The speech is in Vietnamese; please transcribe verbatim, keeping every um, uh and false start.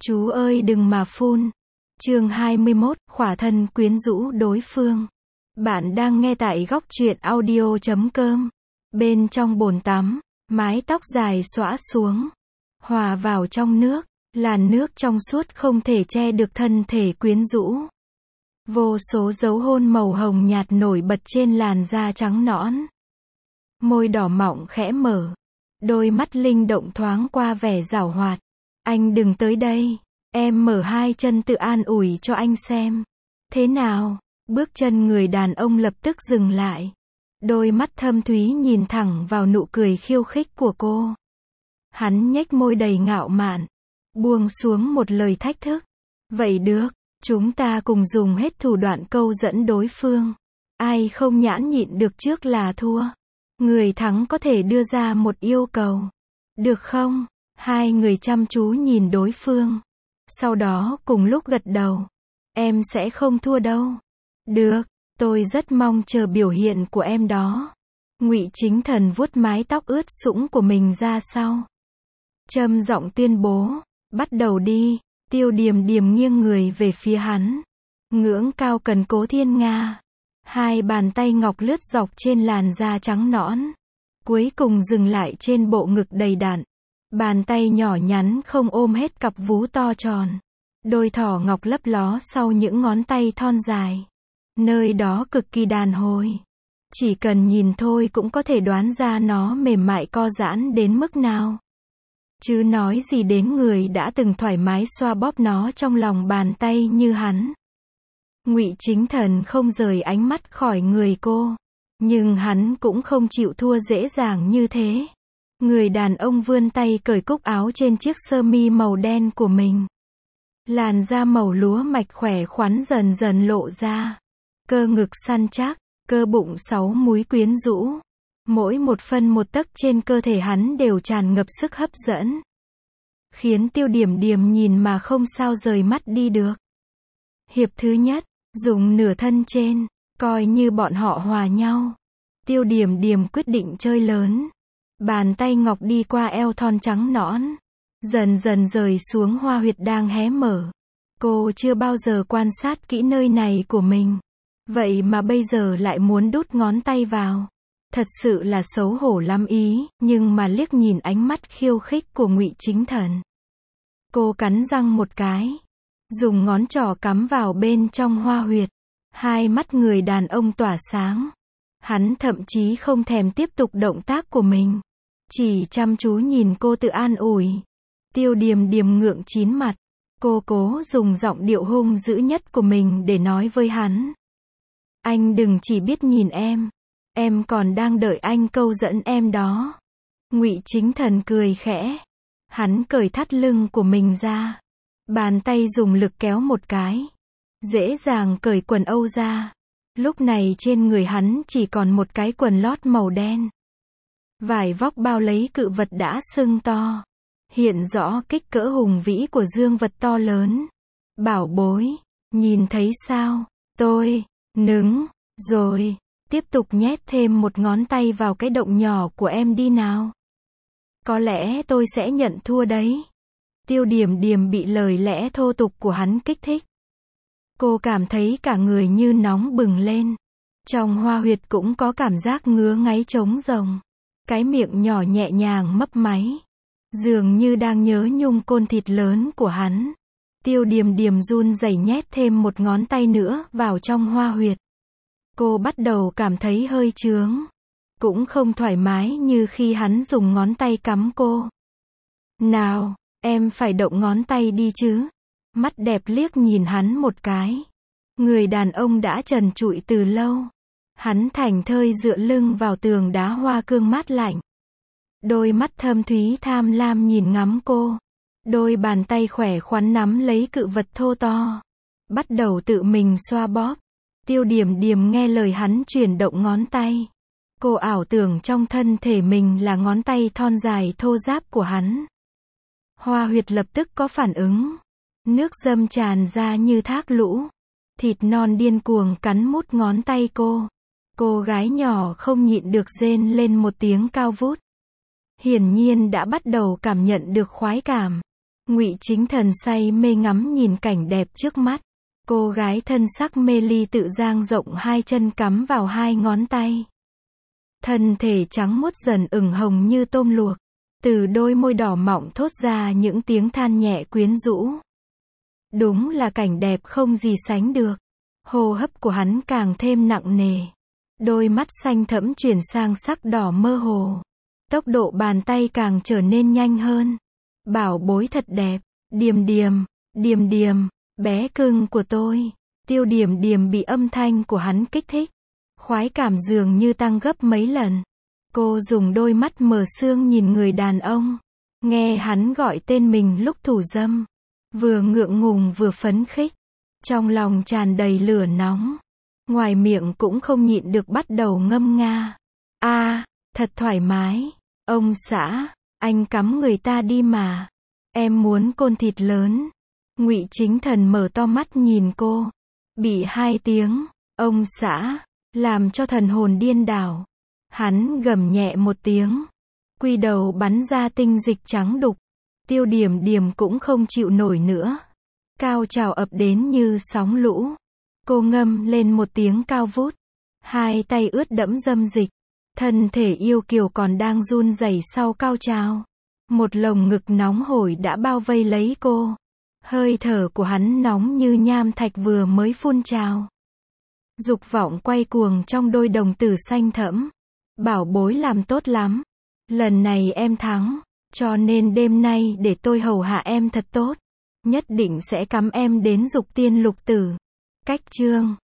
Chú ơi đừng mà phun. Chương hai mươi mốt, khỏa thân quyến rũ đối phương. Bạn đang nghe tại góc truyện audio chấm com. Bên trong bồn tắm, mái tóc dài xõa xuống, hòa vào trong nước, làn nước trong suốt không thể che được thân thể quyến rũ. Vô số dấu hôn màu hồng nhạt nổi bật trên làn da trắng nõn. Môi đỏ mọng khẽ mở, đôi mắt linh động thoáng qua vẻ giảo hoạt. Anh đừng tới đây. Em mở hai chân tự an ủi cho anh xem. Thế nào? Bước chân người đàn ông lập tức dừng lại. Đôi mắt thâm thúy nhìn thẳng vào nụ cười khiêu khích của cô. Hắn nhếch môi đầy ngạo mạn, buông xuống một lời thách thức. Vậy được, chúng ta cùng dùng hết thủ đoạn câu dẫn đối phương. Ai không nhãn nhịn được trước là thua. Người thắng có thể đưa ra một yêu cầu. Được không? Hai người chăm chú nhìn đối phương. Sau đó cùng lúc gật đầu. Em sẽ không thua đâu. Được, tôi rất mong chờ biểu hiện của em đó. Ngụy Chính Thần vuốt mái tóc ướt sũng của mình ra sau. Trầm giọng tuyên bố, bắt đầu đi. Tiêu Điềm Điềm nghiêng người về phía hắn. Ngưỡng cao cần cố thiên nga. Hai bàn tay ngọc lướt dọc trên làn da trắng nõn. Cuối cùng dừng lại trên bộ ngực đầy đặn. Bàn tay nhỏ nhắn không ôm hết cặp vú to tròn. Đôi thỏ ngọc lấp ló sau những ngón tay thon dài. Nơi đó cực kỳ đàn hồi. Chỉ cần nhìn thôi cũng có thể đoán ra nó mềm mại co giãn đến mức nào. Chứ nói gì đến người đã từng thoải mái xoa bóp nó trong lòng bàn tay như hắn. Ngụy Chính Thần không rời ánh mắt khỏi người cô. Nhưng hắn cũng không chịu thua dễ dàng như thế. Người đàn ông vươn tay cởi cúc áo trên chiếc sơ mi màu đen của mình. Làn da màu lúa mạch khỏe khoắn dần dần lộ ra. Cơ ngực săn chắc, cơ bụng sáu múi quyến rũ. Mỗi một phân một tấc trên cơ thể hắn đều tràn ngập sức hấp dẫn. Khiến Tiêu Điềm Điềm nhìn mà không sao rời mắt đi được. Hiệp thứ nhất, dùng nửa thân trên, coi như bọn họ hòa nhau. Tiêu Điềm Điềm quyết định chơi lớn. Bàn tay ngọc đi qua eo thon trắng nõn. Dần dần rời xuống hoa huyệt đang hé mở. Cô chưa bao giờ quan sát kỹ nơi này của mình. Vậy mà bây giờ lại muốn đút ngón tay vào. Thật sự là xấu hổ lắm ý, nhưng mà liếc nhìn ánh mắt khiêu khích của Ngụy Chính Thần. Cô cắn răng một cái. Dùng ngón trỏ cắm vào bên trong hoa huyệt. Hai mắt người đàn ông tỏa sáng. Hắn thậm chí không thèm tiếp tục động tác của mình. Chỉ chăm chú nhìn cô tự an ủi. Tiêu Điềm Điềm ngượng chín mặt. Cô cố dùng giọng điệu hung dữ nhất của mình để nói với hắn. Anh đừng chỉ biết nhìn em. Em còn đang đợi anh câu dẫn em đó. Ngụy Chính Thần cười khẽ. Hắn cởi thắt lưng của mình ra. Bàn tay dùng lực kéo một cái. Dễ dàng cởi quần âu ra. Lúc này trên người hắn chỉ còn một cái quần lót màu đen. Vải vóc bao lấy cự vật đã sưng to. Hiện rõ kích cỡ hùng vĩ của dương vật to lớn. Bảo bối, nhìn thấy sao? Tôi, nứng, rồi, tiếp tục nhét thêm một ngón tay vào cái động nhỏ của em đi nào. Có lẽ tôi sẽ nhận thua đấy. Tiêu Điềm Điềm bị lời lẽ thô tục của hắn kích thích. Cô cảm thấy cả người như nóng bừng lên. Trong hoa huyệt cũng có cảm giác ngứa ngáy trống rồng. Cái miệng nhỏ nhẹ nhàng mấp máy. Dường như đang nhớ nhung côn thịt lớn của hắn. Tiêu Điềm Điềm run rẩy nhét thêm một ngón tay nữa vào trong hoa huyệt. Cô bắt đầu cảm thấy hơi chướng. Cũng không thoải mái như khi hắn dùng ngón tay cắm cô. Nào, em phải động ngón tay đi chứ. Mắt đẹp liếc nhìn hắn một cái. Người đàn ông đã trần trụi từ lâu. Hắn thảnh thơi dựa lưng vào tường đá hoa cương mát lạnh. Đôi mắt thâm thúy tham lam nhìn ngắm cô. Đôi bàn tay khỏe khoắn nắm lấy cự vật thô to. Bắt đầu tự mình xoa bóp. Tiêu Điềm Điềm nghe lời hắn chuyển động ngón tay. Cô ảo tưởng trong thân thể mình là ngón tay thon dài thô ráp của hắn. Hoa huyệt lập tức có phản ứng. Nước dâm tràn ra như thác lũ. Thịt non điên cuồng cắn mút ngón tay cô. Cô gái nhỏ không nhịn được rên lên một tiếng cao vút. Hiển nhiên đã bắt đầu cảm nhận được khoái cảm. Ngụy Chính Thần say mê ngắm nhìn cảnh đẹp trước mắt. Cô gái thân sắc mê ly tự dang rộng hai chân cắm vào hai ngón tay. Thân thể trắng muốt dần ửng hồng như tôm luộc. Từ đôi môi đỏ mọng thốt ra những tiếng than nhẹ quyến rũ. Đúng là cảnh đẹp không gì sánh được. Hô hấp của hắn càng thêm nặng nề. Đôi mắt xanh thẫm chuyển sang sắc đỏ mơ hồ. Tốc độ bàn tay càng trở nên nhanh hơn. Bảo bối thật đẹp. Điềm điềm, điềm điềm, bé cưng của tôi. Tiêu Điềm Điềm bị âm thanh của hắn kích thích. Khoái cảm dường như tăng gấp mấy lần. Cô dùng đôi mắt mờ sương nhìn người đàn ông. Nghe hắn gọi tên mình lúc thủ dâm. Vừa ngượng ngùng vừa phấn khích. Trong lòng tràn đầy lửa nóng. Ngoài miệng cũng không nhịn được bắt đầu ngâm nga. A, à, thật thoải mái. Ông xã, anh cắm người ta đi mà. Em muốn côn thịt lớn. Ngụy Chính Thần mở to mắt nhìn cô. Bị hai tiếng, ông xã, làm cho thần hồn điên đảo. Hắn gầm nhẹ một tiếng. Quy đầu bắn ra tinh dịch trắng đục. Tiêu Điềm Điềm cũng không chịu nổi nữa. Cao trào ập đến như sóng lũ. Cô ngâm lên một tiếng cao vút. Hai tay ướt đẫm dâm dịch. Thân thể yêu kiều còn đang run rẩy sau cao trào. Một lồng ngực nóng hổi đã bao vây lấy cô. Hơi thở của hắn nóng như nham thạch vừa mới phun trào. Dục vọng quay cuồng trong đôi đồng tử xanh thẫm. Bảo bối làm tốt lắm. Lần này em thắng. Cho nên đêm nay để tôi hầu hạ em thật tốt. Nhất định sẽ cắm em đến dục tiên lục tử. Cách chương